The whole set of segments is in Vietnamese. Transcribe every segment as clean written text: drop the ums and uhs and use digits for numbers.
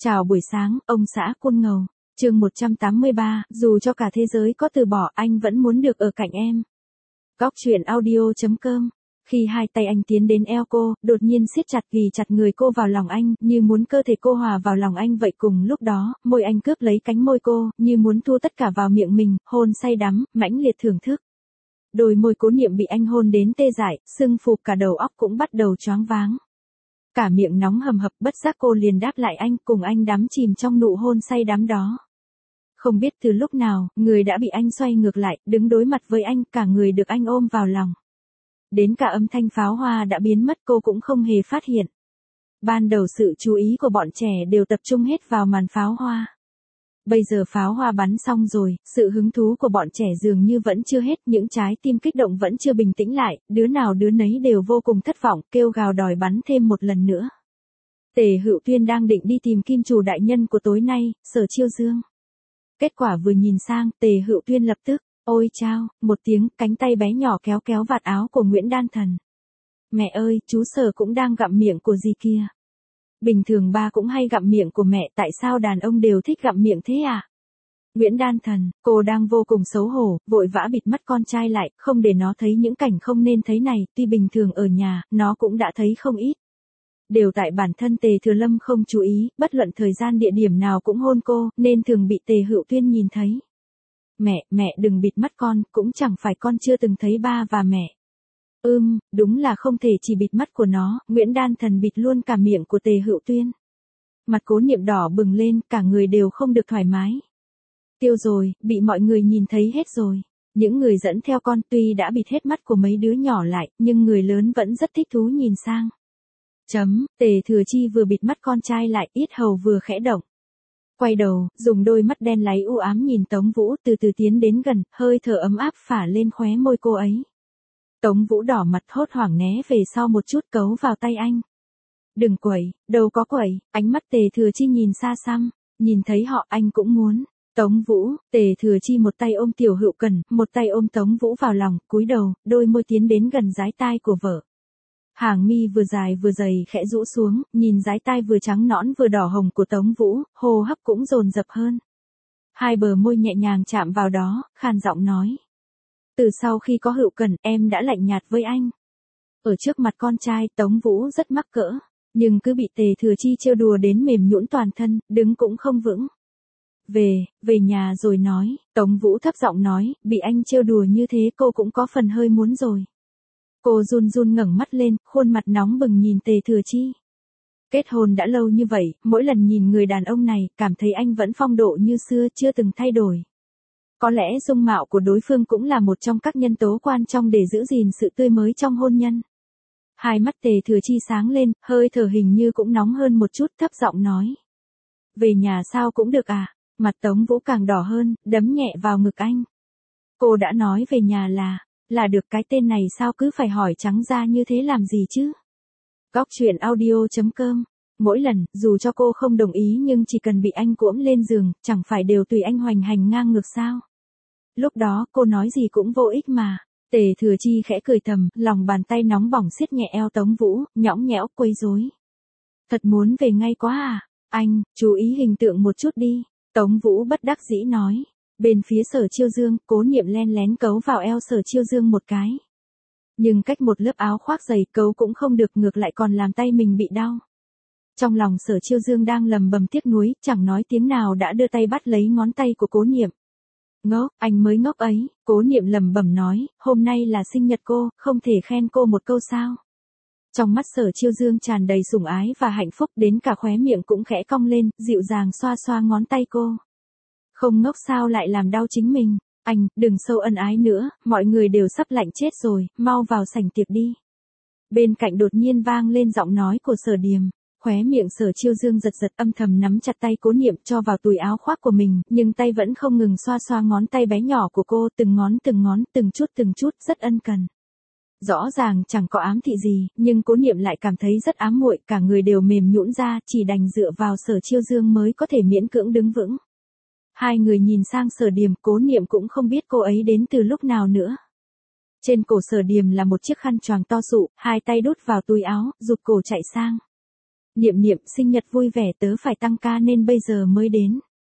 Chào buổi sáng, ông xã Côn Ngầu. Chương 183, dù cho cả thế giới có từ bỏ, anh vẫn muốn được ở cạnh em. Góc truyện audio.com. Khi hai tay anh tiến đến eo cô, đột nhiên siết chặt vì chặt người cô vào lòng anh, như muốn cơ thể cô hòa vào lòng anh vậy. Cùng lúc đó, môi anh cướp lấy cánh môi cô, như muốn thu tất cả vào miệng mình, hôn say đắm, mãnh liệt thưởng thức. Đôi môi Cố Niệm bị anh hôn đến tê dại, sưng phù, cả đầu óc cũng bắt đầu choáng váng. Cả miệng nóng hầm hập, bất giác cô liền đáp lại anh, cùng anh đắm chìm trong nụ hôn say đắm đó. Không biết từ lúc nào, người đã bị anh xoay ngược lại, đứng đối mặt với anh, cả người được anh ôm vào lòng. Đến cả âm thanh pháo hoa đã biến mất cô cũng không hề phát hiện. Ban đầu sự chú ý của bọn trẻ đều tập trung hết vào màn pháo hoa. Bây giờ pháo hoa bắn xong rồi, sự hứng thú của bọn trẻ dường như vẫn chưa hết, những trái tim kích động vẫn chưa bình tĩnh lại, đứa nào đứa nấy đều vô cùng thất vọng, kêu gào đòi bắn thêm một lần nữa. Tề Hựu Tuyên đang định đi tìm kim chủ đại nhân của tối nay, Sở Chiêu Dương. Kết quả vừa nhìn sang, Tề Hựu Tuyên lập tức, ôi chao, một tiếng, cánh tay bé nhỏ kéo kéo vạt áo của Nguyễn Đan Thần. Mẹ ơi, chú Sở cũng đang gặm miệng của gì kia. Bình thường ba cũng hay gặm miệng của mẹ, tại sao đàn ông đều thích gặm miệng thế à? Nguyễn Đan Thần, cô đang vô cùng xấu hổ, vội vã bịt mắt con trai lại, không để nó thấy những cảnh không nên thấy này, tuy bình thường ở nhà, nó cũng đã thấy không ít. Đều tại bản thân Tề Thừa Lâm không chú ý, bất luận thời gian địa điểm nào cũng hôn cô, nên thường bị Tề Hựu Tuyên nhìn thấy. Mẹ đừng bịt mắt con, cũng chẳng phải con chưa từng thấy ba và mẹ. Đúng là không thể chỉ bịt mắt của nó, Nguyễn Đan Thần bịt luôn cả miệng của Tề Hựu Tuyên. Mặt Cố Niệm đỏ bừng lên, cả người đều không được thoải mái. Tiêu rồi, bị mọi người nhìn thấy hết rồi. Những người dẫn theo con tuy đã bịt hết mắt của mấy đứa nhỏ lại, nhưng người lớn vẫn rất thích thú nhìn sang. Tề Thừa Chi vừa bịt mắt con trai lại, yết hầu vừa khẽ động. Quay đầu, dùng đôi mắt đen láy u ám nhìn Tống Vũ, từ từ tiến đến gần, hơi thở ấm áp phả lên khóe môi cô ấy. Tống Vũ đỏ mặt hốt hoảng né về sau một chút, cấu vào tay anh. Đừng quẩy, đâu có quẩy, ánh mắt Tề Thừa Chi nhìn xa xăm, nhìn thấy họ anh cũng muốn. Tống Vũ, Tề Thừa Chi một tay ôm Tiểu Hựu Cần, một tay ôm Tống Vũ vào lòng, cúi đầu, đôi môi tiến đến gần dái tai của vợ. Hàng mi vừa dài vừa dày khẽ rũ xuống, nhìn dái tai vừa trắng nõn vừa đỏ hồng của Tống Vũ, hô hấp cũng dồn dập hơn. Hai bờ môi nhẹ nhàng chạm vào đó, khàn giọng nói. Từ sau khi có Hựu Cần, em đã lạnh nhạt với anh. Ở trước mặt con trai, Tống Vũ rất mắc cỡ, nhưng cứ bị Tề Thừa Chi trêu đùa đến mềm nhũn toàn thân, đứng cũng không vững. Về nhà rồi nói, Tống Vũ thấp giọng nói, bị anh trêu đùa như thế cô cũng có phần hơi muốn rồi. Cô run run ngẩng mắt lên, khuôn mặt nóng bừng nhìn Tề Thừa Chi. Kết hôn đã lâu như vậy, mỗi lần nhìn người đàn ông này, cảm thấy anh vẫn phong độ như xưa, chưa từng thay đổi. Có lẽ dung mạo của đối phương cũng là một trong các nhân tố quan trọng để giữ gìn sự tươi mới trong hôn nhân. Hai mắt Tề Thừa Chi sáng lên, hơi thở hình như cũng nóng hơn một chút, thấp giọng nói. Về nhà sao cũng được à? Mặt Tống Vũ càng đỏ hơn, đấm nhẹ vào ngực anh. Cô đã nói về nhà là được, cái tên này sao cứ phải hỏi trắng ra như thế làm gì chứ? Góc truyện audio.com. Mỗi lần, dù cho cô không đồng ý nhưng chỉ cần bị anh cuỗm lên giường, chẳng phải đều tùy anh hoành hành ngang ngược sao? Lúc đó cô nói gì cũng vô ích mà. Tề Thừa Chi khẽ cười thầm, lòng bàn tay nóng bỏng siết nhẹ eo Tống Vũ, nhõng nhẽo quấy rối. Thật muốn về ngay quá à? Anh, chú ý hình tượng một chút đi. Tống Vũ bất đắc dĩ nói. Bên phía Sở Chiêu Dương, Cố Niệm len lén cấu vào eo Sở Chiêu Dương một cái. Nhưng cách một lớp áo khoác dày cấu cũng không được, ngược lại còn làm tay mình bị đau. Trong lòng Sở Chiêu Dương đang lầm bầm tiếc nuối, chẳng nói tiếng nào đã đưa tay bắt lấy ngón tay của Cố Niệm. Ngốc, anh mới ngốc ấy, Cố Niệm lẩm bẩm nói, hôm nay là sinh nhật cô, không thể khen cô một câu sao? Trong mắt Sở Chiêu Dương tràn đầy sủng ái và hạnh phúc, đến cả khóe miệng cũng khẽ cong lên, dịu dàng xoa xoa ngón tay cô. Không ngốc sao lại làm đau chính mình? Anh, đừng sâu ân ái nữa, mọi người đều sắp lạnh chết rồi, mau vào sảnh tiệc đi. Bên cạnh đột nhiên vang lên giọng nói của Sở Điềm. Khóe miệng Sở Chiêu Dương giật giật, âm thầm nắm chặt tay Cố Niệm cho vào túi áo khoác của mình, nhưng tay vẫn không ngừng xoa xoa ngón tay bé nhỏ của cô, từng ngón, từng chút, rất ân cần. Rõ ràng chẳng có ám thị gì, nhưng Cố Niệm lại cảm thấy rất ám muội, cả người đều mềm nhũn ra, chỉ đành dựa vào Sở Chiêu Dương mới có thể miễn cưỡng đứng vững. Hai người nhìn sang Sở Điềm, Cố Niệm cũng không biết cô ấy đến từ lúc nào nữa. Trên cổ Sở Điềm là một chiếc khăn choàng to sụ, hai tay đút vào túi áo, giục cổ chạy sang. Niệm niệm sinh nhật vui vẻ, tớ phải tăng ca nên bây giờ mới đến.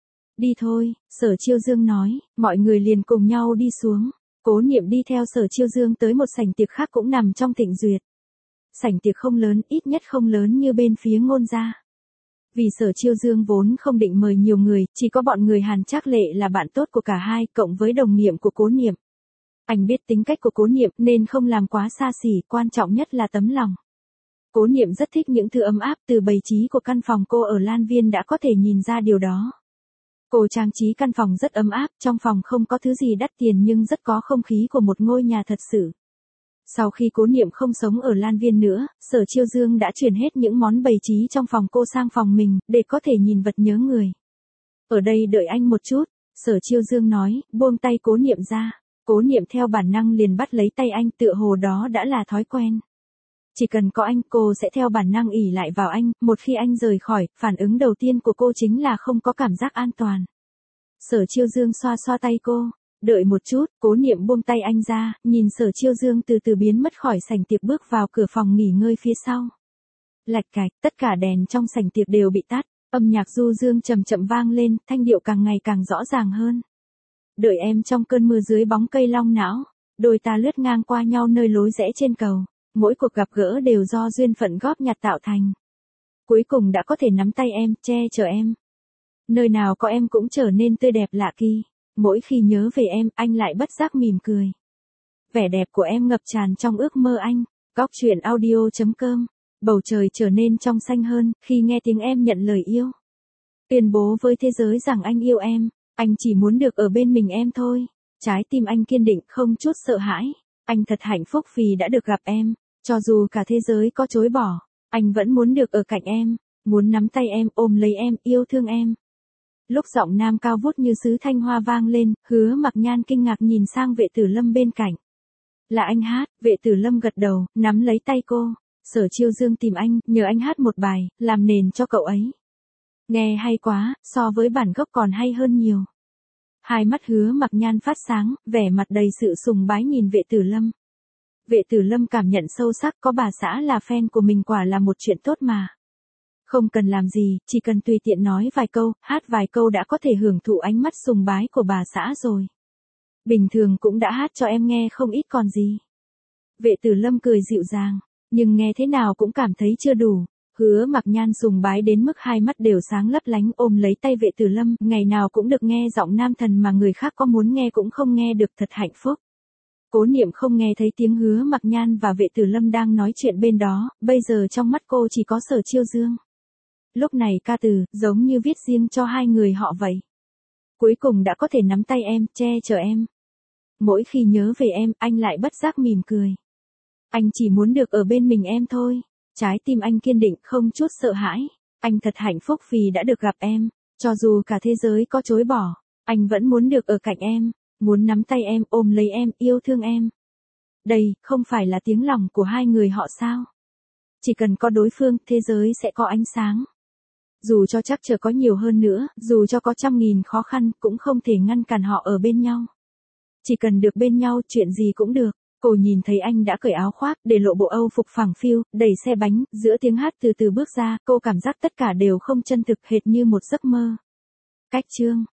Đi thôi, Sở Chiêu Dương nói, mọi người liền cùng nhau đi xuống. Cố Niệm đi theo Sở Chiêu Dương tới một sảnh tiệc khác cũng nằm trong Thịnh Duyệt. Sảnh tiệc không lớn, ít nhất không lớn như bên phía Ngôn gia. Vì Sở Chiêu Dương vốn không định mời nhiều người, chỉ có bọn người Hàn Trác Lệ là bạn tốt của cả hai, cộng với đồng nghiệp của Cố Niệm. Anh biết tính cách của Cố Niệm nên không làm quá xa xỉ, quan trọng nhất là tấm lòng. Cố Niệm rất thích những thứ ấm áp, từ bày trí của căn phòng cô ở Lan Viên đã có thể nhìn ra điều đó. Cô trang trí căn phòng rất ấm áp, trong phòng không có thứ gì đắt tiền nhưng rất có không khí của một ngôi nhà thật sự. Sau khi Cố Niệm không sống ở Lan Viên nữa, Sở Chiêu Dương đã chuyển hết những món bày trí trong phòng cô sang phòng mình, để có thể nhìn vật nhớ người. Ở đây đợi anh một chút, Sở Chiêu Dương nói, buông tay Cố Niệm ra. Cố Niệm theo bản năng liền bắt lấy tay anh, tựa hồ đó đã là thói quen. Chỉ cần có anh, cô sẽ theo bản năng ỷ lại vào anh, một khi anh rời khỏi, phản ứng đầu tiên của cô chính là không có cảm giác an toàn. Sở Chiêu Dương xoa xoa tay cô, đợi một chút, Cố Niệm buông tay anh ra, nhìn Sở Chiêu Dương từ từ biến mất khỏi sảnh tiệc bước vào cửa phòng nghỉ ngơi phía sau. Lạch cạch, tất cả đèn trong sảnh tiệc đều bị tắt, âm nhạc du dương chậm chậm vang lên, thanh điệu càng ngày càng rõ ràng hơn. Đợi em trong cơn mưa dưới bóng cây long não, đôi ta lướt ngang qua nhau nơi lối rẽ trên cầu. Mỗi cuộc gặp gỡ đều do duyên phận góp nhặt tạo thành. Cuối cùng đã có thể nắm tay em, che chở em. Nơi nào có em cũng trở nên tươi đẹp lạ kỳ. Mỗi khi nhớ về em, anh lại bất giác mỉm cười. Vẻ đẹp của em ngập tràn trong ước mơ anh. Góc truyện audio.com. Bầu trời trở nên trong xanh hơn khi nghe tiếng em nhận lời yêu. Tuyên bố với thế giới rằng anh yêu em. Anh chỉ muốn được ở bên mình em thôi. Trái tim anh kiên định, không chút sợ hãi. Anh thật hạnh phúc vì đã được gặp em. Cho dù cả thế giới có chối bỏ, anh vẫn muốn được ở cạnh em, muốn nắm tay em, ôm lấy em, yêu thương em. Lúc giọng nam cao vút như sứ thanh hoa vang lên, Hứa Mặc Nhan kinh ngạc nhìn sang Vệ Tử Lâm bên cạnh. Là anh hát, Vệ Tử Lâm gật đầu, nắm lấy tay cô. Sở Chiêu Dương tìm anh, nhờ anh hát một bài, làm nền cho cậu ấy. Nghe hay quá, so với bản gốc còn hay hơn nhiều. Hai mắt Hứa Mặc Nhan phát sáng, vẻ mặt đầy sự sùng bái nhìn Vệ Tử Lâm. Vệ Tử Lâm cảm nhận sâu sắc, có bà xã là fan của mình quả là một chuyện tốt mà. Không cần làm gì, chỉ cần tùy tiện nói vài câu, hát vài câu đã có thể hưởng thụ ánh mắt sùng bái của bà xã rồi. Bình thường cũng đã hát cho em nghe không ít còn gì. Vệ Tử Lâm cười dịu dàng, nhưng nghe thế nào cũng cảm thấy chưa đủ. Hứa Mặc Nhan sùng bái đến mức hai mắt đều sáng lấp lánh, ôm lấy tay Vệ Tử Lâm, ngày nào cũng được nghe giọng nam thần mà người khác có muốn nghe cũng không nghe được, thật hạnh phúc. Cố Niệm không nghe thấy tiếng Hứa Mặc Nhan và Vệ Tử Lâm đang nói chuyện bên đó, bây giờ trong mắt cô chỉ có Sở Chiêu Dương. Lúc này ca từ, giống như viết riêng cho hai người họ vậy. Cuối cùng đã có thể nắm tay em, che chở em. Mỗi khi nhớ về em, anh lại bất giác mỉm cười. Anh chỉ muốn được ở bên mình em thôi. Trái tim anh kiên định, không chút sợ hãi. Anh thật hạnh phúc vì đã được gặp em. Cho dù cả thế giới có chối bỏ, anh vẫn muốn được ở cạnh em. Muốn nắm tay em, ôm lấy em, yêu thương em. Đây, không phải là tiếng lòng của hai người họ sao? Chỉ cần có đối phương, thế giới sẽ có ánh sáng. Dù cho trắc trở có nhiều hơn nữa, dù cho có trăm nghìn khó khăn, cũng không thể ngăn cản họ ở bên nhau. Chỉ cần được bên nhau, chuyện gì cũng được. Cô nhìn thấy anh đã cởi áo khoác, để lộ bộ Âu phục phẳng phiu, đẩy xe bánh, giữa tiếng hát từ từ bước ra, cô cảm giác tất cả đều không chân thực, hệt như một giấc mơ. Cách chương